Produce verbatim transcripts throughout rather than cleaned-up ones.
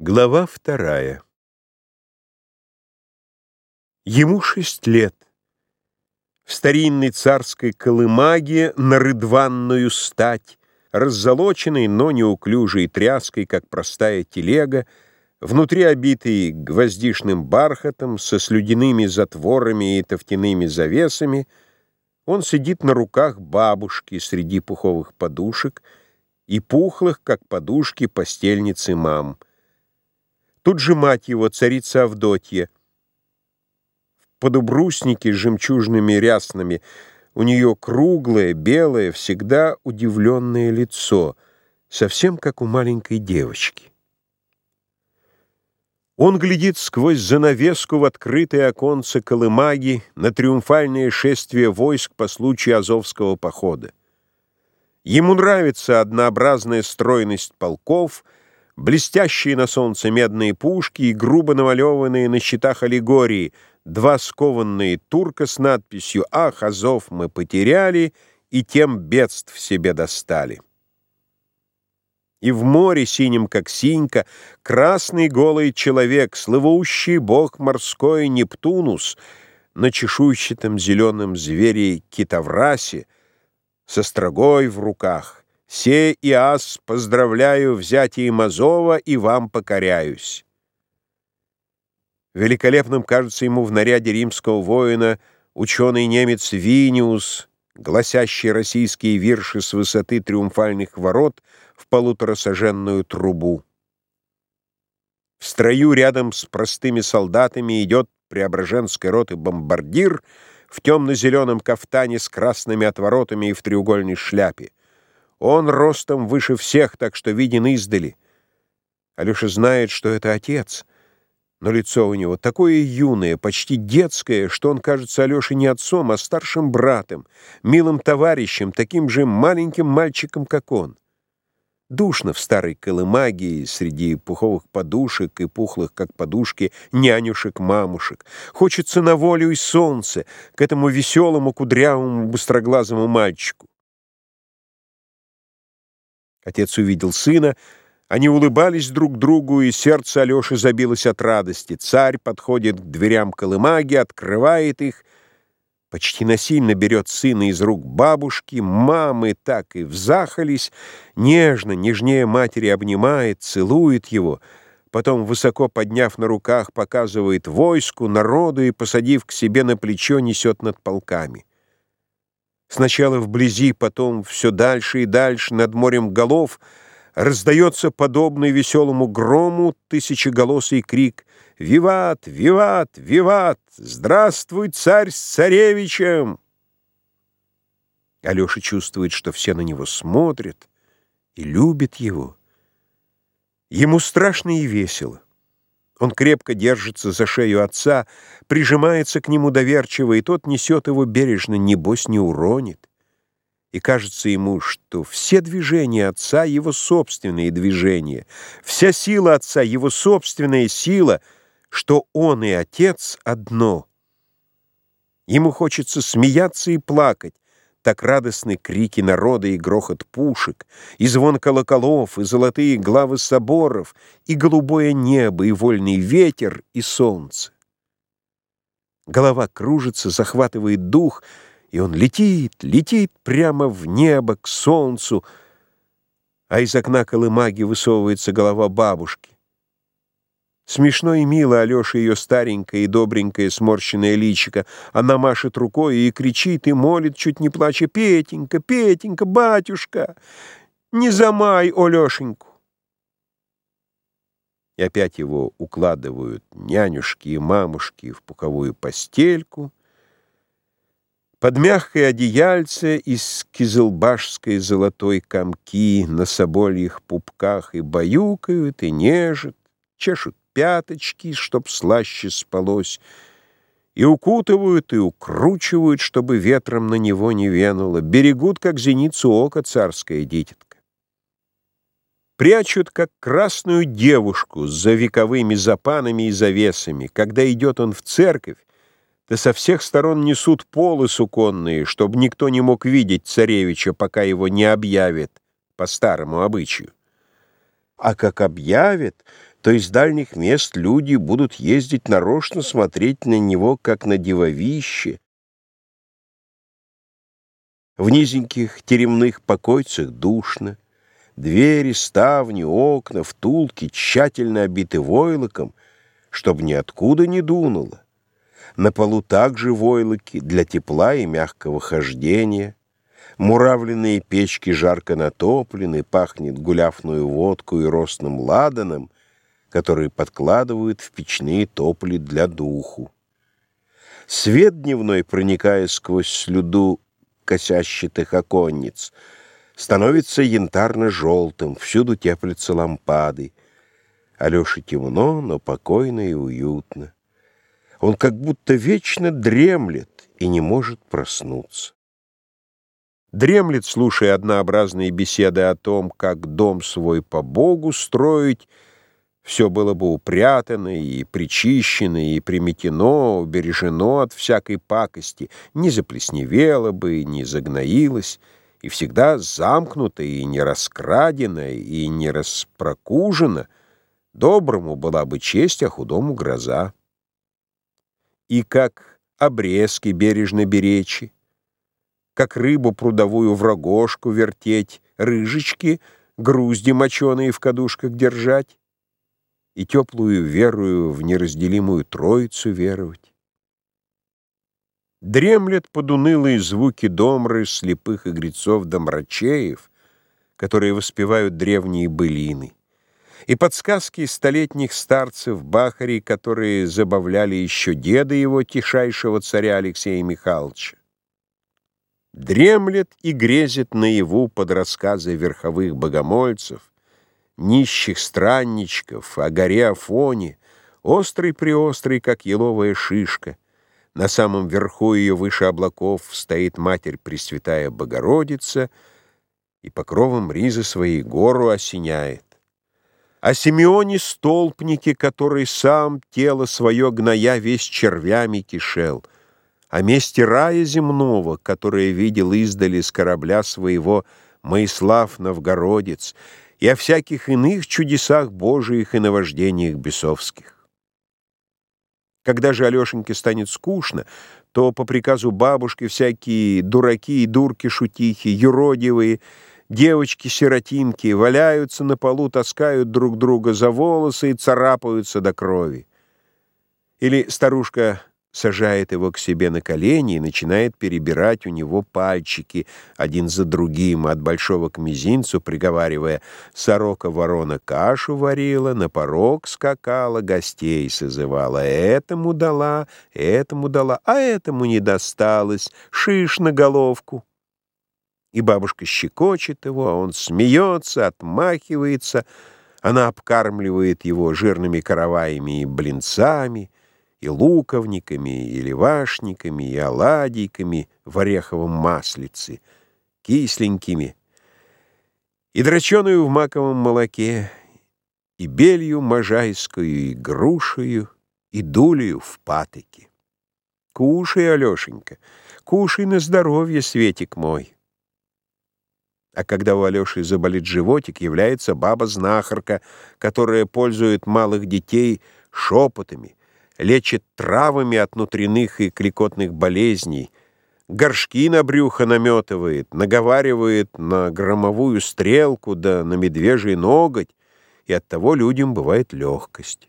Глава вторая. Ему шесть лет. В старинной царской колымаге на рыдванную стать, раззолоченной, но неуклюжей тряской, как простая телега, внутри обитой гвоздишным бархатом, со слюдяными затворами и тофтяными завесами, он сидит на руках бабушки среди пуховых подушек и пухлых, как подушки, постельницы мам. Тут же мать его, царица Авдотья. В подубруснике с жемчужными ряснами, у нее круглое, белое, всегда удивленное лицо, совсем как у маленькой девочки. Он глядит сквозь занавеску в открытое оконце колымаги на триумфальное шествие войск по случаю Азовского похода. Ему нравится однообразная стройность полков, блестящие на солнце медные пушки и грубо намалеванные на щитах аллегории, два скованные турка с надписью «Ах, Азов мы потеряли, и тем бедств себе достали». И в море, синем как синька, красный голый человек, слывущий бог морской Нептунус, на чешуйчатом зеленом звере Китаврасе, со строгой в руках. «Се и ас поздравляю взятием Азова и вам покоряюсь». Великолепным кажется ему в наряде римского воина ученый немец Виниус, гласящий российские вирши с высоты триумфальных ворот в полуторасаженную трубу. В строю рядом с простыми солдатами идет Преображенской роты бомбардир в темно-зеленом кафтане с красными отворотами и в треугольной шляпе. Он ростом выше всех, так что виден издали. Алеша знает, что это отец, но лицо у него такое юное, почти детское, что он кажется Алёше не отцом, а старшим братом, милым товарищем, таким же маленьким мальчиком, как он. Душно в старой колымаге среди пуховых подушек и пухлых, как подушки, нянюшек-мамушек. Хочется на волю и солнце, к этому веселому, кудрявому, быстроглазому мальчику. Отец увидел сына, они улыбались друг другу, и сердце Алёши забилось от радости. Царь подходит к дверям колымаги, открывает их, почти насильно берет сына из рук бабушки, мамы так и взахались, нежно, нежнее матери обнимает, целует его, потом, высоко подняв на руках, показывает войску, народу и, посадив к себе на плечо, несет над полками. Сначала вблизи, потом все дальше и дальше, над морем голов, раздается подобный веселому грому тысячеголосый крик «Виват! Виват! Виват! Здравствуй, царь с царевичем!» Алеша чувствует, что все на него смотрят и любят его. Ему страшно и весело. Он крепко держится за шею отца, прижимается к нему доверчиво, и тот несет его бережно, небось не уронит. И кажется ему, что все движения отца — его собственные движения, вся сила отца — его собственная сила, что он и отец одно. Ему хочется смеяться и плакать, так радостны крики народа и грохот пушек, и звон колоколов, и золотые главы соборов, и голубое небо, и вольный ветер, и солнце. Голова кружится, захватывает дух, и он летит, летит прямо в небо, к солнцу, а из окна колымаги высовывается голова бабушки. Смешно и мило Алёше ее старенькое и добренькое сморщенное личико. Она машет рукой и кричит, и молит, чуть не плача: «Петенька, Петенька, батюшка, не замай Олешеньку!» И опять его укладывают нянюшки и мамушки в пуховую постельку, под мягкое одеяльце из кизылбашской золотой комки на собольих пупках и баюкают, и нежат, чешут пяточки, чтоб слаще спалось, и укутывают, и укручивают, чтобы ветром на него не венуло, берегут, как зеницу ока, царская дитятка. Прячут, как красную девушку, за вековыми запанами и завесами. Когда идет он в церковь, то со всех сторон несут полы суконные, чтобы никто не мог видеть царевича, пока его не объявят по старому обычаю. А как объявят, то из дальних мест люди будут ездить нарочно смотреть на него, как на дивовище. В низеньких теремных покойцах душно. Двери, ставни, окна, втулки тщательно обиты войлоком, чтобы ниоткуда не дунуло. На полу также войлоки для тепла и мягкого хождения. Муравленные печки жарко натоплены, пахнет гуляфную водку и росным ладаном, которые подкладывают в печные топли для духу. Свет дневной, проникая сквозь слюду косящатых оконниц, становится янтарно-желтым, всюду теплятся лампады. Алёше темно, но покойно и уютно. Он как будто вечно дремлет и не может проснуться. Дремлет, слушая однообразные беседы о том, как дом свой по Богу строить, все было бы упрятано и причищено, и приметено, убережено от всякой пакости, не заплесневело бы, не загноилось, и всегда замкнуто, и не раскрадено, и не распрокужено. Доброму была бы честь, а худому гроза. И как обрезки бережно беречи, как рыбу прудовую в рогожку вертеть, рыжечки, грузди моченые в кадушках держать, и теплую верую в неразделимую Троицу веровать. Дремлет под унылые звуки домры слепых игрецов-домрачеев, которые воспевают древние былины, и подсказки столетних старцев-бахарей, которые забавляли еще деда его, тишайшего царя Алексея Михайловича. Дремлет и грезит наяву под рассказы верховых богомольцев, нищих странничков, о горе Афоне, острый-преострый, как еловая шишка. На самом верху ее выше облаков стоит Матерь Пресвятая Богородица и покровом ризы своей гору осеняет. О Симеоне столпнике, который сам тело свое гноя весь червями кишел, о месте рая земного, которое видел издали с корабля своего Моислав Новгородец, и о всяких иных чудесах Божиих и наваждениях бесовских. Когда же Алешеньке станет скучно, то по приказу бабушки всякие дураки и дурки-шутихи, юродивые, девочки-сиротинки валяются на полу, таскают друг друга за волосы и царапаются до крови. Или старушка сажает его к себе на колени и начинает перебирать у него пальчики один за другим, от большого к мизинцу, приговаривая: «Сорока-ворона кашу варила, на порог скакала, гостей созывала, этому дала, этому дала, а этому не досталось, шиш на головку». И бабушка щекочет его, а он смеется, отмахивается, она обкармливает его жирными караваями и блинцами, и луковниками, и левашниками, и оладейками в ореховом маслице, кисленькими, и дроченую в маковом молоке, и белью можайскую, и грушею, и дулею в патоке. Кушай, Алешенька, кушай на здоровье, Светик мой. А когда у Алеши заболит животик, является баба-знахарка, которая пользует малых детей шепотами, лечит травами от внутренних и кликотных болезней, горшки на брюхо наметывает, наговаривает на громовую стрелку да на медвежий ноготь, и оттого людям бывает легкость.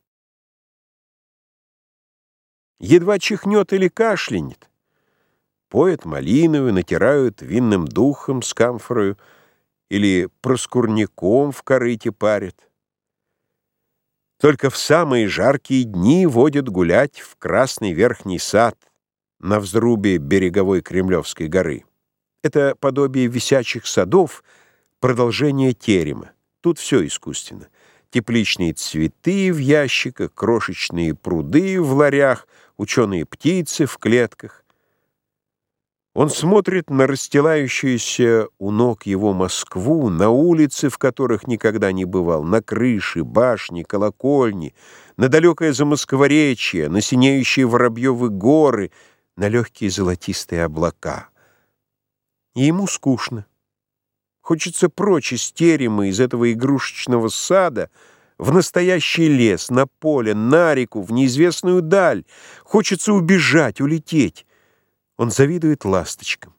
Едва чихнет или кашлянет, поят малиновую, натирают винным духом с камфорою или проскурняком в корыте парят. Только в самые жаркие дни водят гулять в Красный Верхний сад на взрубе береговой Кремлевской горы. Это подобие висячих садов, продолжение терема. Тут все искусственно. Тепличные цветы в ящиках, крошечные пруды в ларях, ученые птицы в клетках. Он смотрит на расстилающуюся у ног его Москву, на улицы, в которых никогда не бывал, на крыши, башни, колокольни, на далекое Замоскворечье, на синеющие Воробьевы горы, на легкие золотистые облака. И ему скучно. Хочется прочь из терема, из этого игрушечного сада, в настоящий лес, на поле, на реку, в неизвестную даль. Хочется убежать, улететь. Он завидует ласточкам.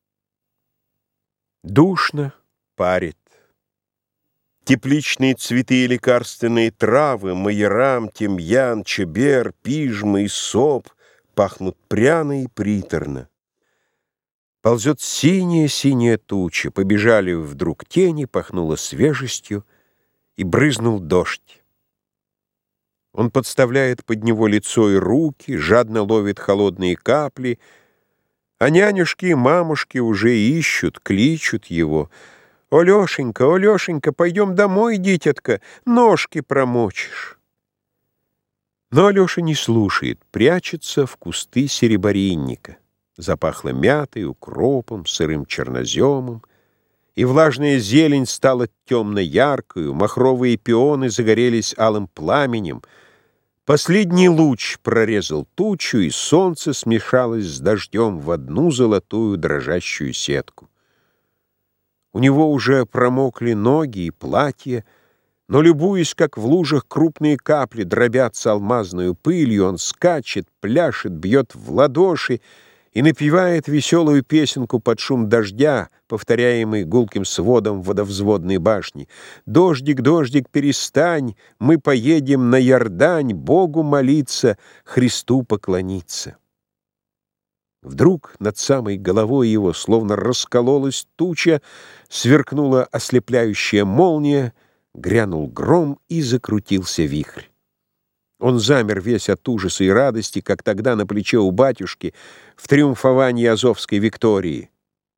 Душно, парит. Тепличные цветы и лекарственные травы, майорам, тимьян, чебер, пижма и соп пахнут пряно и приторно. Ползет синяя-синяя туча, побежали вдруг тени, пахнуло свежестью, и брызнул дождь. Он подставляет под него лицо и руки, жадно ловит холодные капли, а нянюшки и мамушки уже ищут, кличут его. «О, Лешенька, о, Лешенька, пойдем домой, дитятка, ножки промочишь». Но Алеша не слушает, прячется в кусты сереборинника. Запахло мятой, укропом, сырым черноземом, и влажная зелень стала темно-яркою, махровые пионы загорелись алым пламенем. Последний луч прорезал тучу, и солнце смешалось с дождем в одну золотую дрожащую сетку. У него уже промокли ноги и платье, но, любуясь, как в лужах крупные капли дробятся алмазную пылью, он скачет, пляшет, бьет в ладоши и напевает веселую песенку под шум дождя, повторяемый гулким сводом водовзводной башни. «Дождик, дождик, перестань, мы поедем на Иордань, Богу молиться, Христу поклониться». Вдруг над самой головой его словно раскололась туча, сверкнула ослепляющая молния, грянул гром и закрутился вихрь. Он замер весь от ужаса и радости, как тогда на плече у батюшки в триумфовании Азовской Виктории.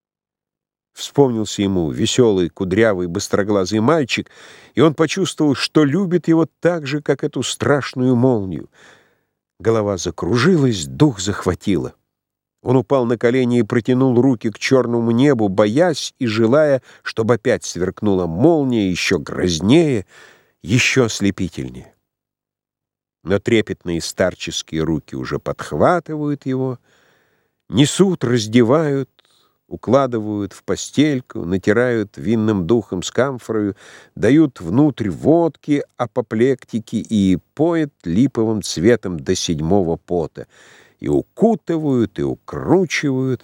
Вспомнился ему веселый, кудрявый, быстроглазый мальчик, и он почувствовал, что любит его так же, как эту страшную молнию. Голова закружилась, дух захватило. Он упал на колени и протянул руки к черному небу, боясь и желая, чтобы опять сверкнула молния еще грознее, еще ослепительнее. Но трепетные старческие руки уже подхватывают его, несут, раздевают, укладывают в постельку, натирают винным духом с камфорою, дают внутрь водки, апоплектики и поят липовым цветом до седьмого пота, и укутывают, и укручивают,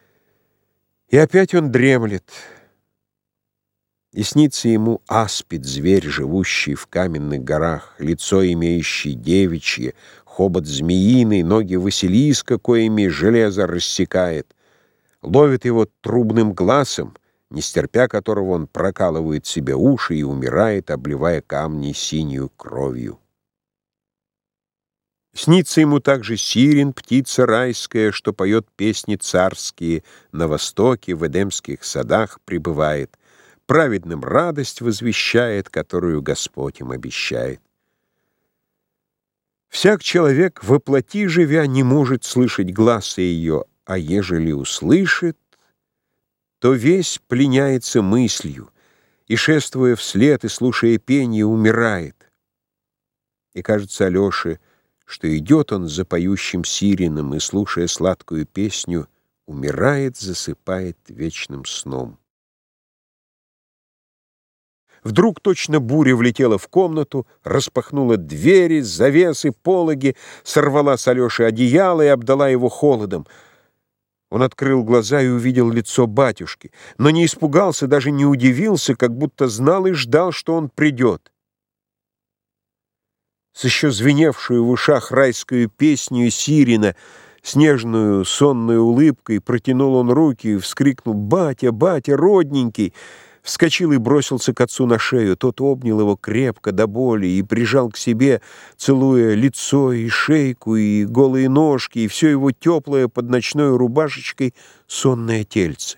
и опять он дремлет. И снится ему аспид, зверь, живущий в каменных горах, лицо имеющий девичье, хобот змеиный, ноги Василиска, коими железо рассекает. Ловит его трубным глазом, не стерпя которого он прокалывает себе уши и умирает, обливая камни синюю кровью. Снится ему также сирен, птица райская, что поет песни царские, на востоке, в эдемских садах пребывает, праведным радость возвещает, которую Господь им обещает. Всяк человек, воплоти живя, не может слышать гласа ее, а ежели услышит, то весь пленяется мыслью, и, шествуя вслед и слушая пение, умирает. И кажется Алёше, что идет он за поющим сиреном и, слушая сладкую песню, умирает, засыпает вечным сном. Вдруг точно буря влетела в комнату, распахнула двери, завесы, пологи, сорвала с Алёши одеяло и обдала его холодом. Он открыл глаза и увидел лицо батюшки, но не испугался, даже не удивился, как будто знал и ждал, что он придет. С еще звеневшую в ушах райскую песню сирена, с нежную сонной улыбкой протянул он руки и вскрикнул: «Батя, батя, родненький!» Вскочил и бросился к отцу на шею. Тот обнял его крепко до боли и прижал к себе, целуя лицо и шейку, и голые ножки, и все его теплое под ночной рубашечкой сонное тельце.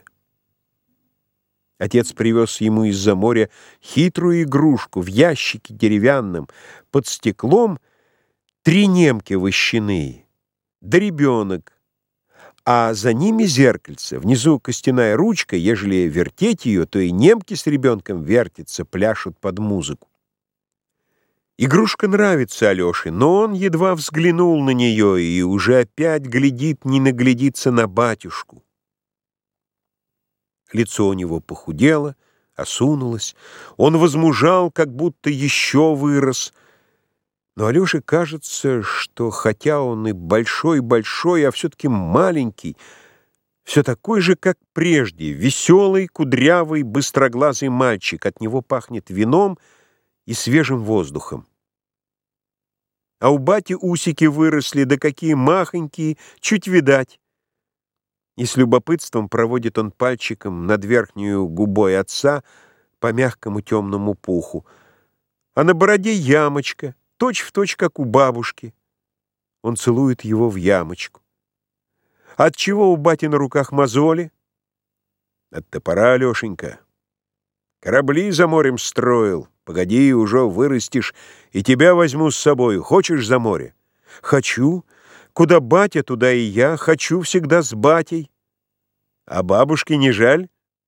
Отец привез ему из-за моря хитрую игрушку в ящике деревянном, под стеклом три немки вощаные, да ребенок, а за ними зеркальце, внизу костяная ручка, ежели вертеть ее, то и немки с ребенком вертятся, пляшут под музыку. Игрушка нравится Алёше, но он едва взглянул на нее и уже опять глядит, не наглядится на батюшку. Лицо у него похудело, осунулась. Он возмужал, как будто еще вырос. Но Алёше кажется, что хотя он и большой-большой, а все-таки маленький, все такой же, как прежде, веселый, кудрявый, быстроглазый мальчик. От него пахнет вином и свежим воздухом. А у бати усики выросли, да какие махонькие, чуть видать. И с любопытством проводит он пальчиком над верхнюю губой отца по мягкому темному пуху. А на бороде ямочка, точь-в-точь, как у бабушки. Он целует его в ямочку. Отчего у бати на руках мозоли? От топора, Алешенька. Корабли за морем строил. Погоди, уже вырастешь, и тебя возьму с собой. Хочешь за море? Хочу. Куда батя, туда и я. Хочу всегда с батей. А бабушке не жаль?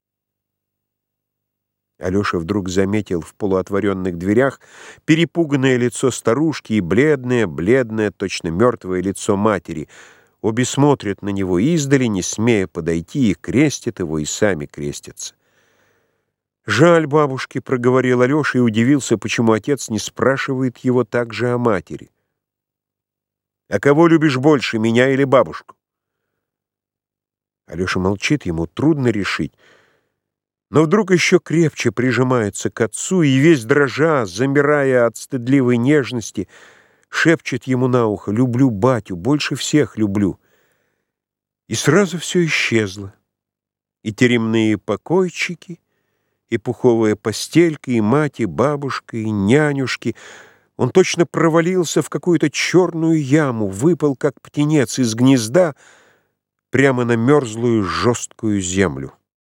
Алеша вдруг заметил в полуотворенных дверях перепуганное лицо старушки и бледное, бледное, точно мертвое лицо матери. Обе смотрят на него издали, не смея подойти, и крестят его, и сами крестятся. «Жаль бабушки», — проговорил Алеша и удивился, почему отец не спрашивает его также о матери. «А кого любишь больше, меня или бабушку?» Алеша молчит, ему трудно решить, но вдруг еще крепче прижимается к отцу и весь дрожа, замирая от стыдливой нежности, шепчет ему на ухо: «Люблю батю, больше всех люблю». И сразу все исчезло. И теремные покойчики, и пуховая постелька, и мать, и бабушка, и нянюшки. Он точно провалился в какую-то черную яму, выпал, как птенец из гнезда, прямо на мерзлую жесткую землю.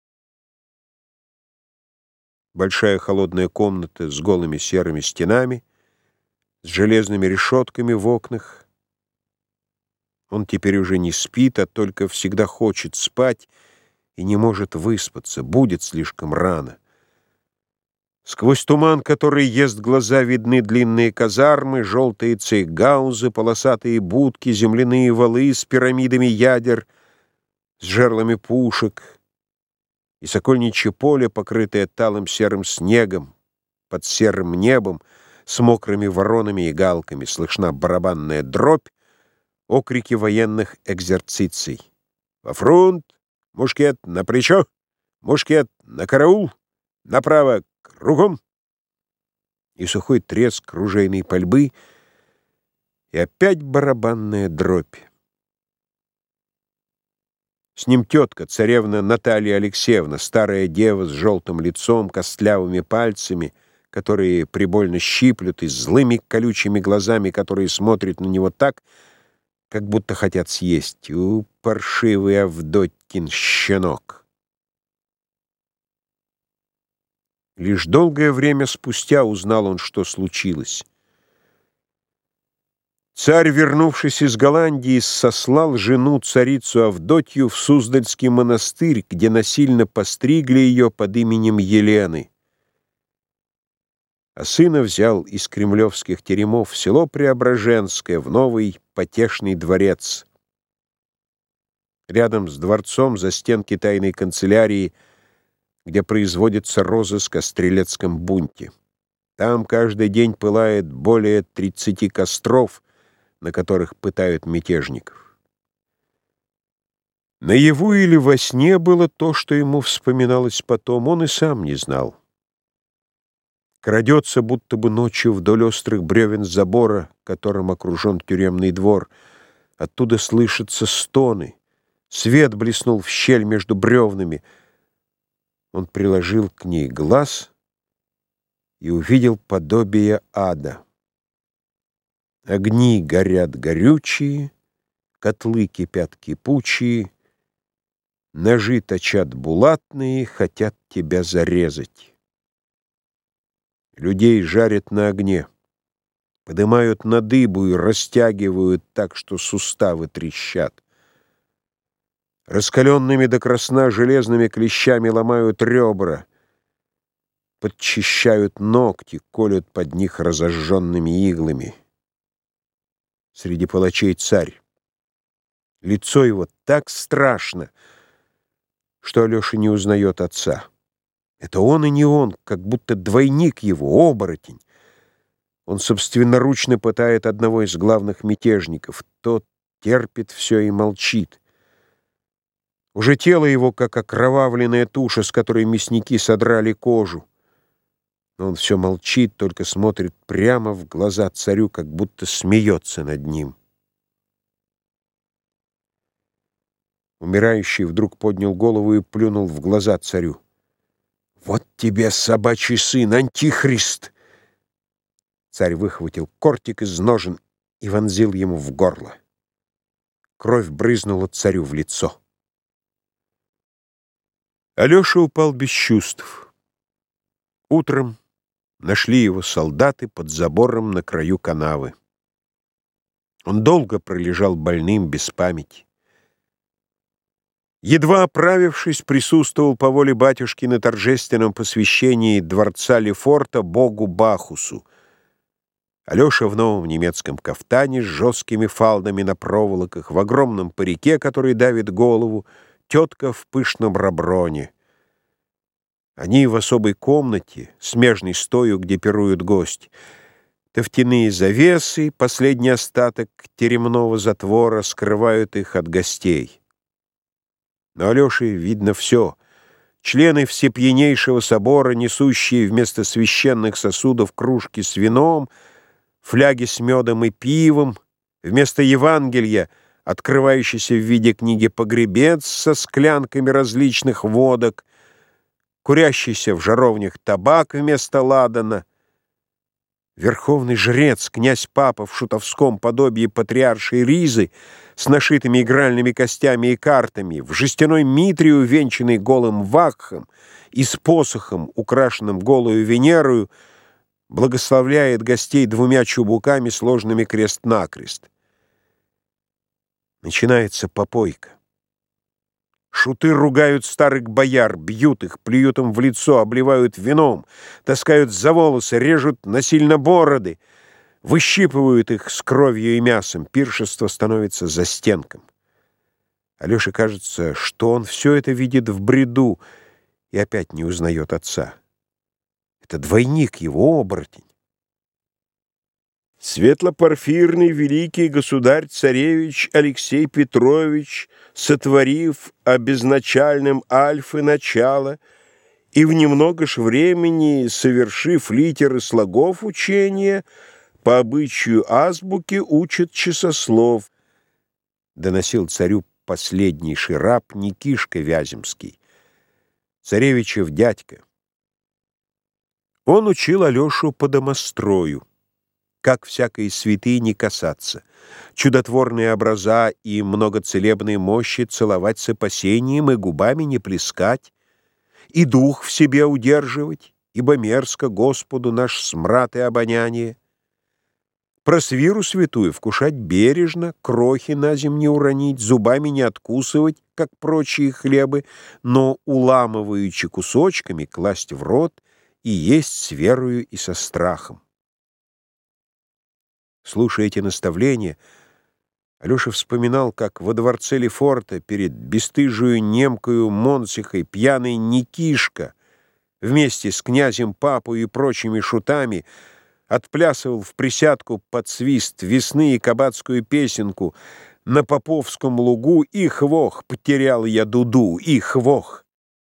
Большая холодная комната с голыми серыми стенами, с железными решетками в окнах. Он теперь уже не спит, а только всегда хочет спать и не может выспаться, будет слишком рано. Сквозь туман, который ест глаза, видны длинные казармы, желтые цейгаузы, полосатые будки, земляные валы с пирамидами ядер, с жерлами пушек, и сокольничье поле, покрытое талым серым снегом, под серым небом, с мокрыми воронами и галками, слышна барабанная дробь, окрики военных экзерциций. «Во фронт! Мушкет на плечо! Мушкет на караул! Направо! Кругом!» И сухой треск ружейной пальбы, и опять барабанная дробь. С ним тетка, царевна Наталья Алексеевна, старая дева с желтым лицом, костлявыми пальцами, которые прибольно щиплют, и злыми колючими глазами, которые смотрят на него так, как будто хотят съесть. У, паршивый Авдотькин щенок! Лишь долгое время спустя узнал он, что случилось. Царь, вернувшись из Голландии, сослал жену, царицу Авдотью, в Суздальский монастырь, где насильно постригли ее под именем Елены. А сына взял из кремлевских теремов в село Преображенское, в новый потешный дворец. Рядом с дворцом, за стенки тайной канцелярии, где производится розыск о стрелецком бунте. Там каждый день пылает более тридцати костров, на которых пытают мятежников. Наяву или во сне было то, что ему вспоминалось потом, он и сам не знал. Крадется, будто бы ночью вдоль острых бревен забора, которым окружен тюремный двор. Оттуда слышатся стоны. Свет блеснул в щель между бревнами. Он приложил к ней глаз и увидел подобие ада. Огни горят горючие, котлы кипят кипучие, ножи точат булатные, хотят тебя зарезать. Людей жарят на огне, подымают на дыбу и растягивают так, что суставы трещат. Раскаленными до красна железными клещами ломают ребра, подчищают ногти, колют под них разожженными иглами. Среди палачей царь. Лицо его так страшно, что Алеша не узнает отца. Это он и не он, как будто двойник его, оборотень. Он собственноручно пытает одного из главных мятежников. Тот терпит все и молчит. Уже тело его, как окровавленная туша, с которой мясники содрали кожу. Но он все молчит, только смотрит прямо в глаза царю, как будто смеется над ним. Умирающий вдруг поднял голову и плюнул в глаза царю. «Вот тебе, собачий сын, антихрист!» Царь выхватил кортик из ножен и вонзил ему в горло. Кровь брызнула царю в лицо. Алеша упал без чувств. Утром нашли его солдаты под забором на краю канавы. Он долго пролежал больным, без памяти. Едва оправившись, присутствовал по воле батюшки на торжественном посвящении дворца Лефорта богу Бахусу. Алеша в новом немецком кафтане с жесткими фалдами на проволоках, в огромном парике, который давит голову, тетка в пышном роброне. Они в особой комнате, смежной с тою, где пируют гости. Тофтяные завесы, последний остаток теремного затвора, скрывают их от гостей. Но Алёше видно все. Члены всепьянейшего собора, несущие вместо священных сосудов кружки с вином, фляги с медом и пивом, вместо Евангелия, открывающийся в виде книги погребец со склянками различных водок, курящийся в жаровнях табак вместо ладана, верховный жрец, князь-папа в шутовском подобии патриаршей ризы с нашитыми игральными костями и картами, в жестяной митре, увенчанный голым вакхом и с посохом, украшенным голую Венерою, благословляет гостей двумя чубуками, сложными крест-накрест. Начинается попойка. Шуты ругают старых бояр, бьют их, плюют им в лицо, обливают вином, таскают за волосы, режут насильно бороды, выщипывают их с кровью и мясом. Пиршество становится застенком. Алёше кажется, что он все это видит в бреду и опять не узнает отца. Это двойник его, оборотень. Светло-порфирный великий государь-царевич Алексей Петрович, сотворив обезначальным альфы начало и в немного ж времени совершив литеры слогов учения, по обычаю азбуки учит часослов, доносил царю последнейший раб Никишка Вяземский, царевичев дядька. Он учил Алешу по домострою, как всякой святыни касаться, чудотворные образа и многоцелебные мощи целовать с опасением и губами не плескать, и дух в себе удерживать, ибо мерзко Господу наш смрад и обоняние. Про свиру святую вкушать бережно, крохи на земь не уронить, зубами не откусывать, как прочие хлебы, но уламываючи кусочками класть в рот и есть с верою и со страхом. Слушая эти наставления, Алеша вспоминал, как во дворце Лефорта перед бесстыжую немкою Монсихой пьяный Никишка вместе с князем Папой и прочими шутами отплясывал в присядку под свист весны и кабацкую песенку «На Поповском лугу и хвох, потерял я дуду, и хвох».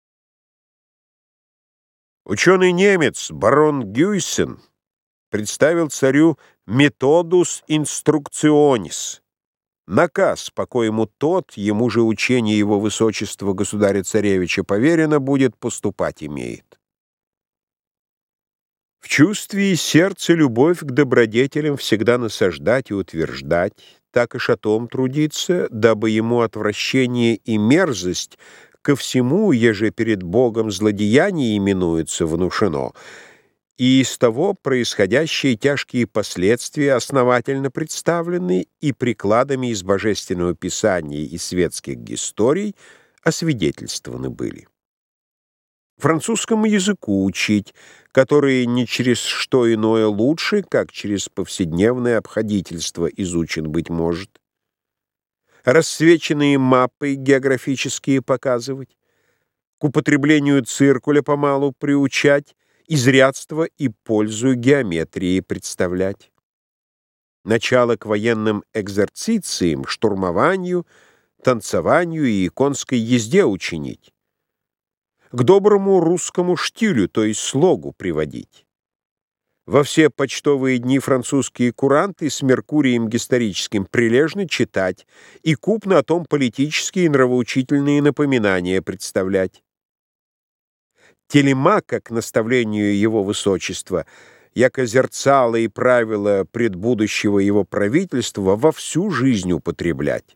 Ученый-немец барон Гюйсен представил царю «методус инструкционис» — наказ, по коему тот, ему же учение его высочества государя-царевича поверено, будет поступать имеет. В чувстве и сердце любовь к добродетелям всегда насаждать и утверждать, так и шатом трудиться, дабы ему отвращение и мерзость ко всему, еже перед Богом злодеяние именуется, внушено, и из того происходящие тяжкие последствия основательно представлены и прикладами из Божественного Писания и светских историй освидетельствованы были. Французскому языку учить, который ни через что иное лучше, как через повседневное обходительство изучен быть может. Рассвеченные маппы географические показывать, к употреблению циркуля помалу приучать, изрядство и пользу геометрии представлять. Начало к военным экзерцициям, штурмованию, танцеванию и конской езде учинить. К доброму русскому штилю, то есть слогу, приводить. Во все почтовые дни французские куранты с Меркурием гисторическим прилежно читать и купно о том политические и нравоучительные напоминания представлять. Телемака к наставлению его высочества, яко зерцало и правила предбудущего его правительства, во всю жизнь употреблять.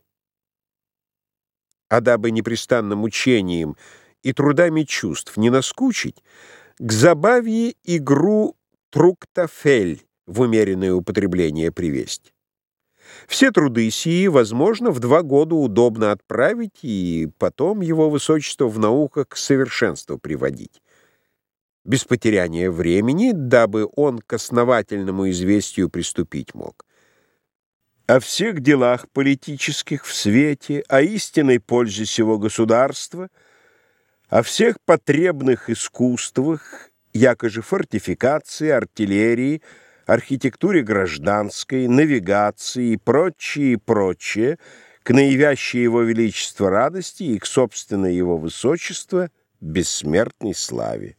А дабы непрестанным учением и трудами чувств не наскучить, к забаве игру труктафель в умеренное употребление привесть. Все труды сии возможно в два года удобно отправить и потом его высочество в науках к совершенству приводить, без потеряния времени, дабы он к основательному известию приступить мог. О всех делах политических в свете, о истинной пользе сего государства, о всех потребных искусствах, якоже фортификации, артиллерии, архитектуре гражданской, навигации и прочее, и прочее, к наивящей его величество радости и к собственной его высочества бессмертной славе.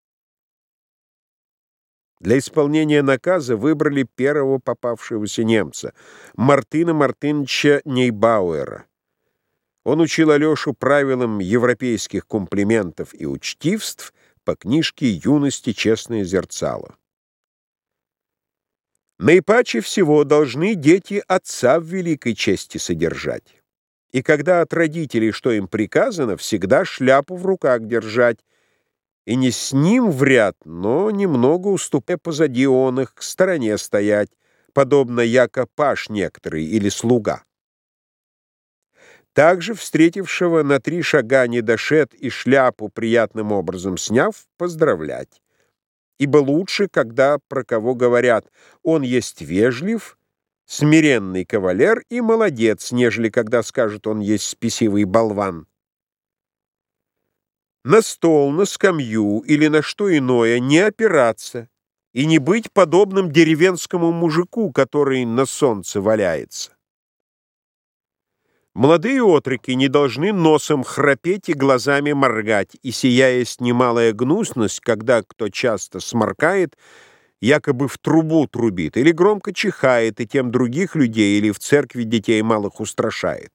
Для исполнения наказа выбрали первого попавшегося немца, Мартына Мартыновича Нейбауэра. Он учил Алешу правилам европейских комплиментов и учтивств по книжке «Юности честное зерцало». Наипаче всего должны дети отца в великой чести содержать. И когда от родителей, что им приказано, всегда шляпу в руках держать, и не с ним в ряд, но немного уступая позади он их, к стороне стоять, подобно яко паш некоторый или слуга. Также встретившего на три шага недошед и шляпу приятным образом сняв, поздравлять. Ибо лучше, когда про кого говорят «он есть вежлив», «смиренный кавалер» и «молодец», нежели когда скажут «он есть спесивый болван». На стол, на скамью или на что иное не опираться и не быть подобным деревенскому мужику, который на солнце валяется. Молодые отроки не должны носом храпеть и глазами моргать, и сия есть немалая гнусность, когда кто часто сморкает, якобы в трубу трубит, или громко чихает, и тем других людей, или в церкви детей малых устрашает.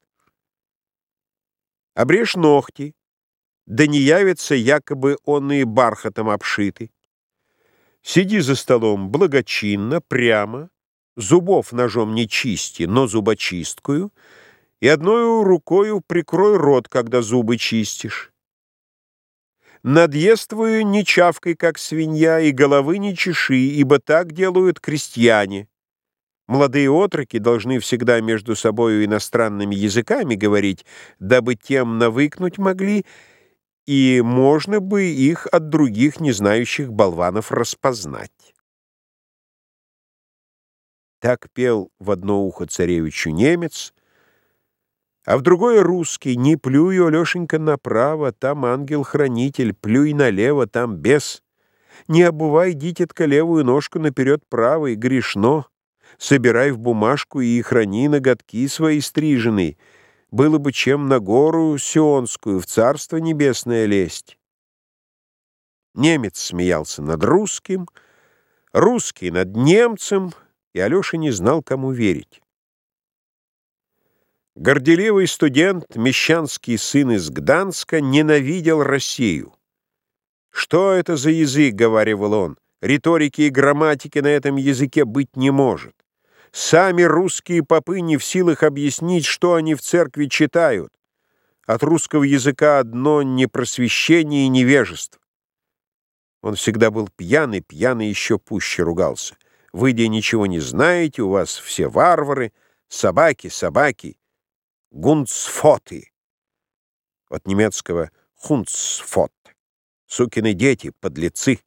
Обрежь ногти, да не явится, якобы он и бархатом обшиты. Сиди за столом благочинно, прямо, зубов ножом не чисти, но зубочисткую, и одной рукою прикрой рот, когда зубы чистишь. Надъествую не чавкай, как свинья, и головы не чеши, ибо так делают крестьяне. Молодые отроки должны всегда между собою иностранными языками говорить, дабы тем навыкнуть могли, и можно бы их от других незнающих болванов распознать. Так пел в одно ухо царевичу немец, а в другое русский: «Не плюй, Алешенька, направо, там ангел-хранитель, плюй налево, там бес. Не обувай, дитятка, левую ножку наперед правой, грешно. Собирай в бумажку и храни ноготки свои стрижены. Было бы чем на гору Сионскую, в царство небесное лезть». Немец смеялся над русским, русский над немцем, и Алеша не знал, кому верить. Горделивый студент, мещанский сын из Гданска, ненавидел Россию. «Что это за язык?» — говаривал он. «Риторики и грамматики на этом языке быть не может. Сами русские попы не в силах объяснить, что они в церкви читают. От русского языка одно непросвещение и невежество». Он всегда был пьяный, пьяный еще пуще ругался. «Вы, где ничего не знаете, у вас все варвары, собаки, собаки, гунцфоты». От немецкого «хунцфот» — сукины дети, подлецы.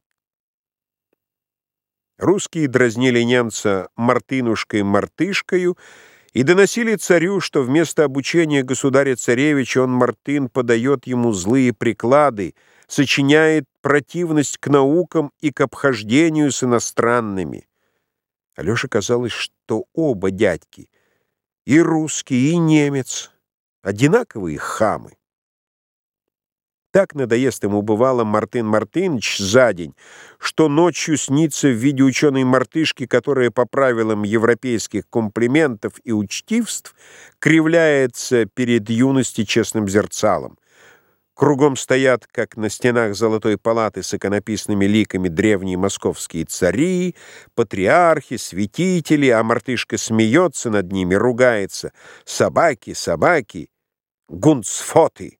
Русские дразнили немца мартынушкой-мартышкою И доносили царю, что вместо обучения государя-царевича он, Мартын, подает ему злые приклады, сочиняет противность к наукам и к обхождению с иностранными. Алёше казалось, что оба дядьки, и русский, и немец, одинаковые хамы. Так надоест ему бывало Мартын Мартыныч за день, что ночью снится в виде ученой мартышки, которая по правилам европейских комплиментов и учтивств кривляется перед юности честным зерцалом. Кругом стоят, как на стенах Золотой палаты с иконописными ликами, древние московские цари, патриархи, святители, а мартышка смеется над ними, ругается: «Собаки, собаки, гунцфоты!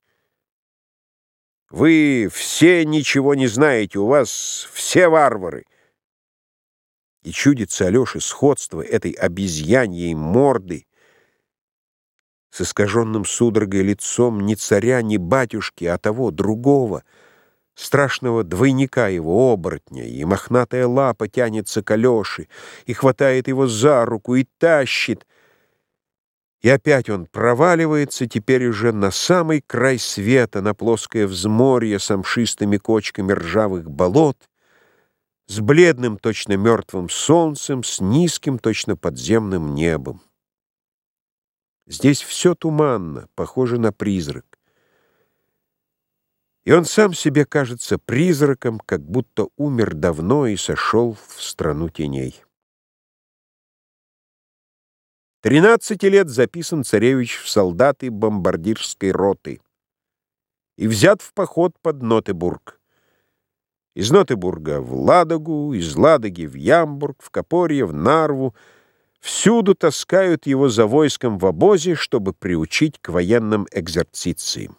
Вы все ничего не знаете, у вас все варвары!» И чудится Алёше сходство этой обезьяньей морды с искаженным судорогой лицом ни царя, ни батюшки, а того, другого, страшного двойника его, оборотня, и мохнатая лапа тянется к Алёше, и хватает его за руку, и тащит. И опять он проваливается теперь уже на самый край света, на плоское взморье с амшистыми кочками ржавых болот, с бледным, точно мертвым солнцем, с низким, точно подземным небом. Здесь все туманно, похоже на призрак. И он сам себе кажется призраком, как будто умер давно и сошел в страну теней. Тринадцати лет записан царевич в солдаты бомбардирской роты и взят в поход под Нотебург. Из Нотебурга в Ладогу, из Ладоги в Ямбург, в Копорье, в Нарву. Всюду таскают его за войском в обозе, чтобы приучить к военным экзерцициям.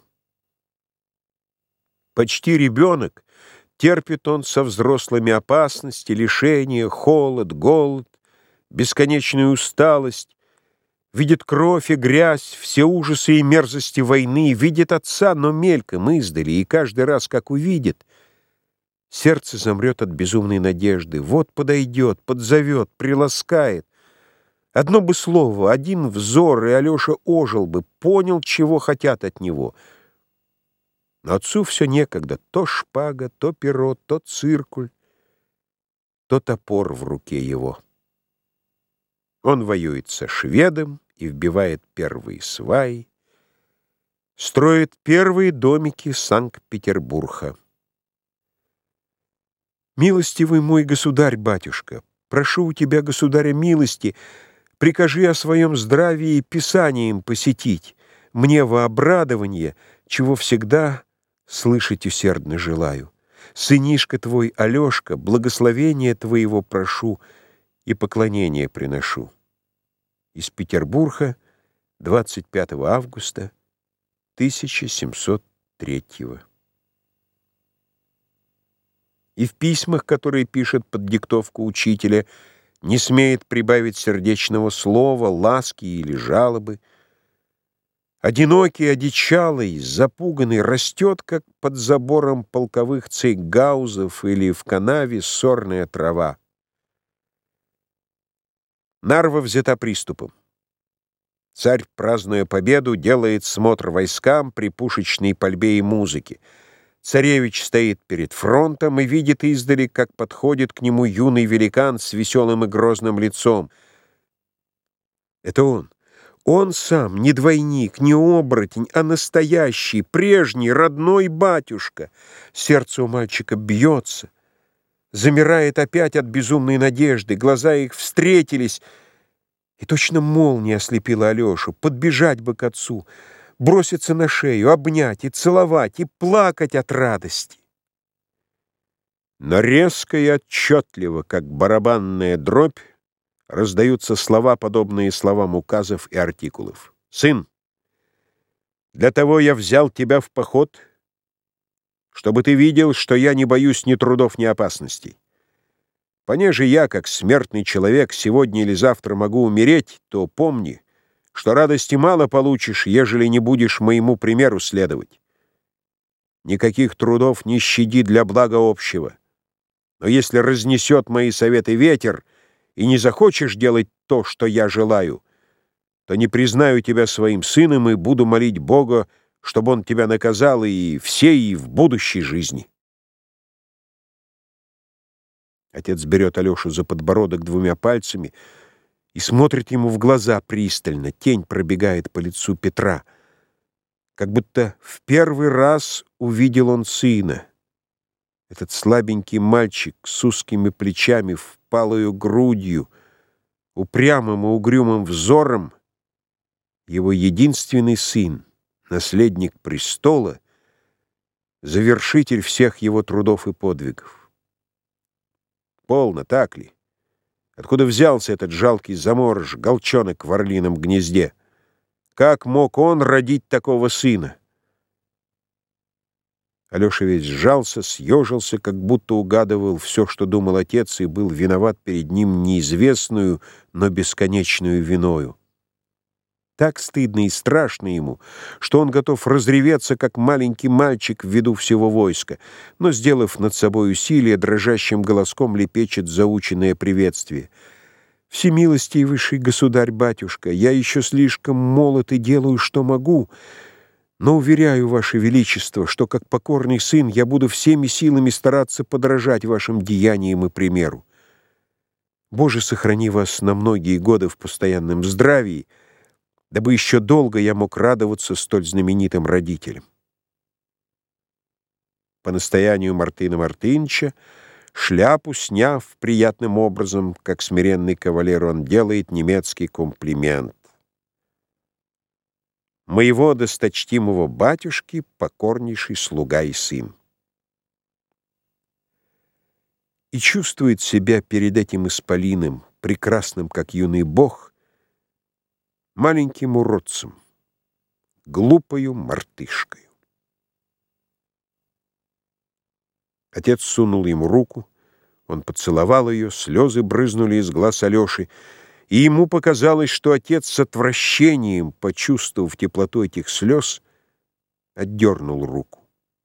Почти ребенок, терпит он со взрослыми опасности, лишения, холод, голод, бесконечную усталость, видит кровь и грязь, все ужасы и мерзости войны, видит отца, но мельком, издали, и каждый раз, как увидит, сердце замрет от безумной надежды. Вот подойдет, подзовет, приласкает. Одно бы слово, один взор, и Алёша ожил бы, понял, чего хотят от него. Но отцу все некогда. То шпага, то перо, то циркуль, то топор в руке его. Он воюет со шведом и вбивает первые сваи, строит первые домики Санкт-Петербурга. «Милостивый мой государь-батюшка, прошу у тебя, государя, милости, прикажи о своем здравии писанием посетить, мне во обрадование, чего всегда слышать усердно желаю. Сынишка твой Алёшка, благословения твоего прошу и поклонения приношу». Из Петербурга, двадцать пятого августа тысяча семьсот третьего. И в письмах, которые пишет под диктовку учителя, не смеет прибавить сердечного слова, ласки или жалобы. Одинокий, одичалый, запуганный, растет, как под забором полковых цейгаузов или в канаве сорная трава. Нарва взята приступом. Царь, празднуя победу, делает смотр войскам при пушечной пальбе и музыке. Царевич стоит перед фронтом и видит издали, как подходит к нему юный великан с веселым и грозным лицом. Это он. Он сам, не двойник, не оборотень, а настоящий, прежний, родной батюшка. Сердце у мальчика бьется, замирает опять от безумной надежды, глаза их встретились, и точно молния ослепила Алёшу. Подбежать бы к отцу, броситься на шею, обнять и целовать, и плакать от радости. Но резко и отчетливо, как барабанная дробь, раздаются слова, подобные словам указов и артикулов. «Сын, для того я взял тебя в поход, чтобы ты видел, что я не боюсь ни трудов, ни опасностей. Понеже я, как смертный человек, сегодня или завтра могу умереть, то помни, что радости мало получишь, ежели не будешь моему примеру следовать. Никаких трудов не щади для блага общего. Но если разнесет мои советы ветер, и не захочешь делать то, что я желаю, то не признаю тебя своим сыном и буду молить Бога, чтобы он тебя наказал и всей, и в будущей жизни. Отец берет Алешу за подбородок двумя пальцами и смотрит ему в глаза пристально. Тень пробегает по лицу Петра. Как будто в первый раз увидел он сына. Этот слабенький мальчик с узкими плечами, впалою грудью, упрямым и угрюмым взором, его единственный сын, наследник престола, завершитель всех его трудов и подвигов. Полно, так ли? Откуда взялся этот жалкий заморож, голчонок в орлином гнезде? Как мог он родить такого сына? Алеша весь сжался, съежился, как будто угадывал все, что думал отец, и был виноват перед ним неизвестную, но бесконечную виною. Так стыдно и страшно ему, что он готов разреветься, как маленький мальчик в виду всего войска, но, сделав над собой усилие, дрожащим голоском лепечет заученное приветствие. «Всемилостивейший государь-батюшка, я еще слишком молод и делаю, что могу, но уверяю, ваше величество, что, как покорный сын, я буду всеми силами стараться подражать вашим деяниям и примеру. Боже, сохрани вас на многие годы в постоянном здравии, дабы еще долго я мог радоваться столь знаменитым родителям». По настоянию Мартына Мартыныча, шляпу сняв приятным образом, как смиренный кавалер, он делает немецкий комплимент. «Моего досточтимого батюшки покорнейший слуга и сын». И чувствует себя перед этим исполином, прекрасным, как юный бог, маленьким уродцем, глупою мартышкою. Отец сунул ему руку, он поцеловал ее, слезы брызнули из глаз Алеши, и ему показалось, что отец с отвращением, почувствовав теплоту этих слез, отдернул руку.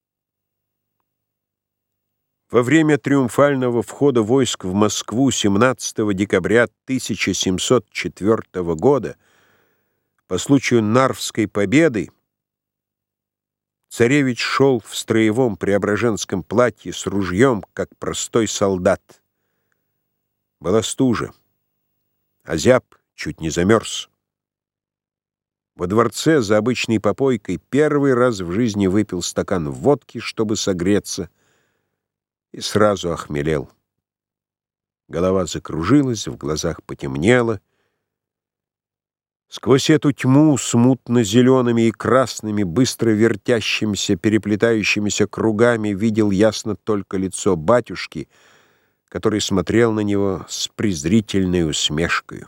Во время триумфального входа войск в Москву семнадцатого декабря тысяча семьсот четвёртого года по случаю Нарвской победы царевич шел в строевом преображенском платье с ружьем, как простой солдат. Была стужа. Озяб, чуть не замерз. Во дворце за обычной попойкой первый раз в жизни выпил стакан водки, чтобы согреться, и сразу охмелел. Голова закружилась, в глазах потемнело. Сквозь эту тьму смутно-зелеными и красными, быстро вертящимися, переплетающимися кругами видел ясно только лицо батюшки, который смотрел на него с презрительной усмешкой.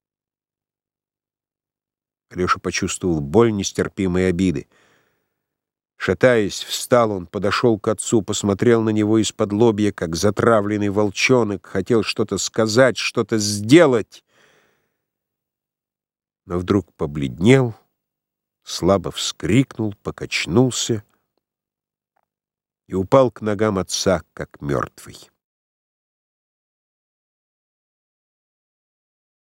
Алеша почувствовал боль нестерпимой обиды. Шатаясь, встал он, подошел к отцу, посмотрел на него из-под лобья, как затравленный волчонок, хотел что-то сказать, что-то сделать, но вдруг побледнел, слабо вскрикнул, покачнулся и упал к ногам отца, как мертвый.